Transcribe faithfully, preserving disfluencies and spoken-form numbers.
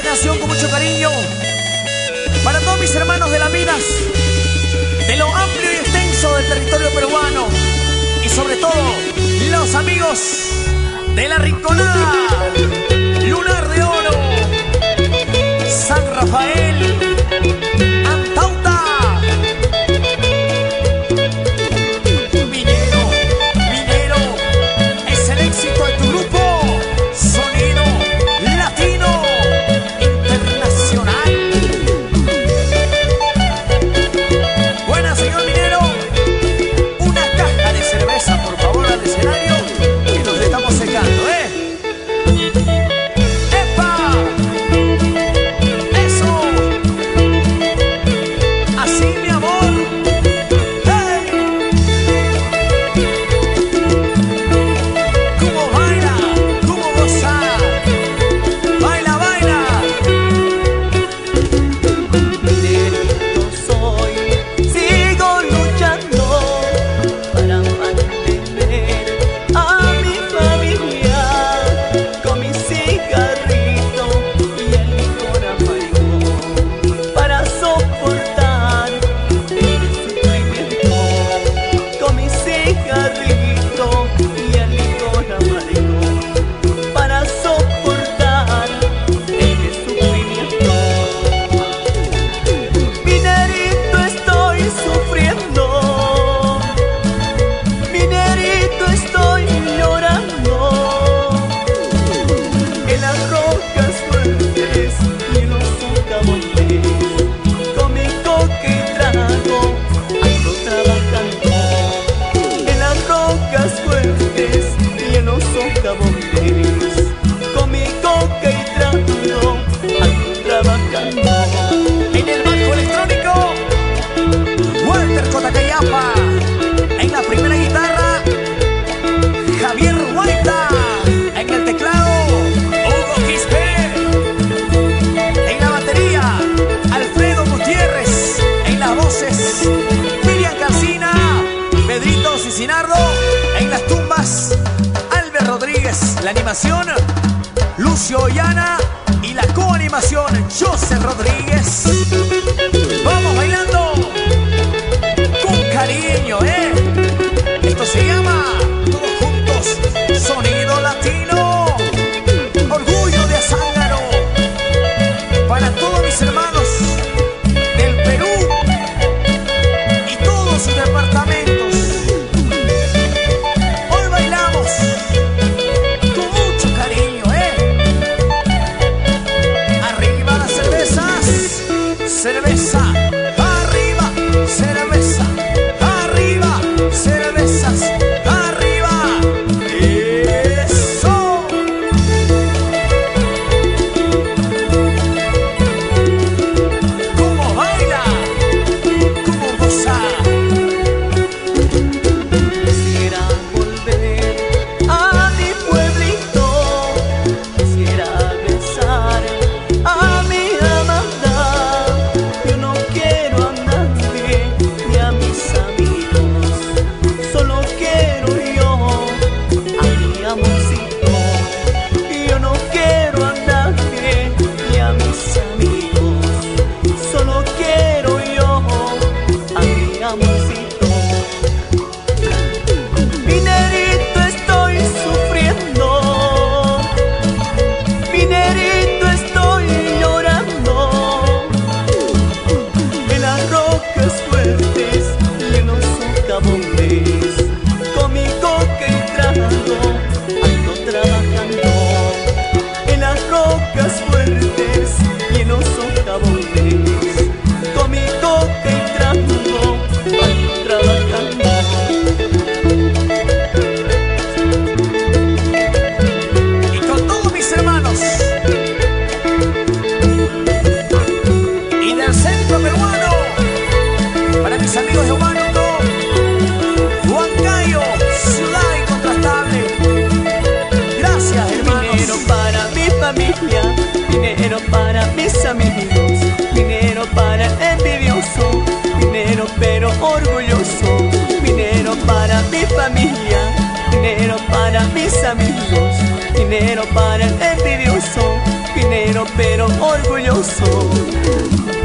esta canción con mucho cariño para todos mis hermanos de las minas, de lo amplio y extenso del territorio peruano, y sobre todo los amigos de la Rinconada, Lunar de Oro, San Rafael, Antauta. Minero, minero, es el éxito de tu grupo. Sonido latino internacional. Buena, señor minero. Una caja de cerveza, por favor, al escenario, que nos estamos secando, ¿eh? ¡Epa! ¡Eso! Así, mi amor. ¡Hey! ¿Cómo baila? ¿Cómo goza? ¡Baila, baila! Minerito soy, sigo luchando para mantener a mi familia con mi cigarrito y el licor amargo para soportar el sufrimiento. Con mi cigarrito y el licor amargo para soportar el sufrimiento. Minerito estoy sufriendo, minerito estoy llorando, en las rocas fuertes y en los socavones, con mi coca y trago ando trabajando, en las rocas fuertes y en los socavones, con mi coca y trago ando trabajando. En el bajo electrónico, Walter Cotacayapa. En la primera guitarra, Javier Huayta. En el teclado, Hugo Quispe. En la batería, Alfredo Gutiérrez. En las voces, Miriam Calcina, Pedrito Cicinardo. En las tumbas, Albert Rodríguez. La animación, Lucio Ollana. Y la coanimación, José Rodríguez. Vamos bailando con cariño, ¿eh? Esto se llama, todos juntos, Sonido Latino. Orgullo de Azángaro. Para todos mis hermanos del Perú y todos sus departamentos. Hoy bailamos con mucho cariño, ¿eh? Arriba las cervezas, cerveza, arriba, cerveza, arriba, cervezas, arriba. Eso. ¿Cómo baila? ¿Cómo goza? Quisiera volver a mi pueblito, quisiera besar a mi amada. Yo no quiero a nadie ni a mis amigos, solo quiero yo a mi amorcito. Yo no quiero a nadie ni a mis amigos, solo quiero yo a mi amorcito. Minerito estoy sufriendo, minerito estoy llorando, en las rocas fuertes y en los socavones, con mi coca y trago ando trabajando, en las rocas fuertes y en los socavones, con mi coca y trago ando trabajando. Y con todos mis hermanos y del centro peruano, para mis amigos de Huánuco, Huancayo, ciudad incontrastable. Gracias, hermanos. Dinero para mi familia, dinero para mis amigos, dinero para el envidioso, dinero pero orgulloso, dinero para mi familia, dinero para mis amigos, dinero para el envidioso, dinero pero, pero orgulloso.